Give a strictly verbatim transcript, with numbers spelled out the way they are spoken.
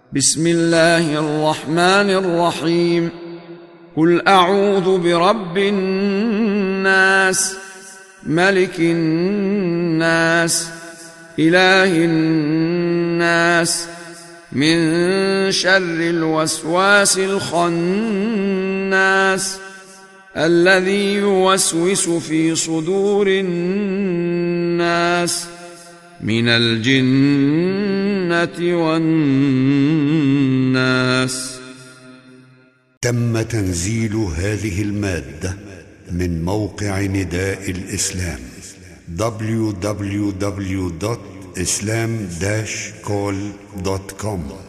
بسم الله الرحمن الرحيم. قل أعوذ برب الناس، ملك الناس، إله الناس، من شر الوسواس الخناس الذي يوسوس في صدور الناس من الجنة والناس. تم تنزيل هذه المادة من موقع نداء الإسلام دبليو دبليو دبليو دوت إسلام داش كول دوت كوم.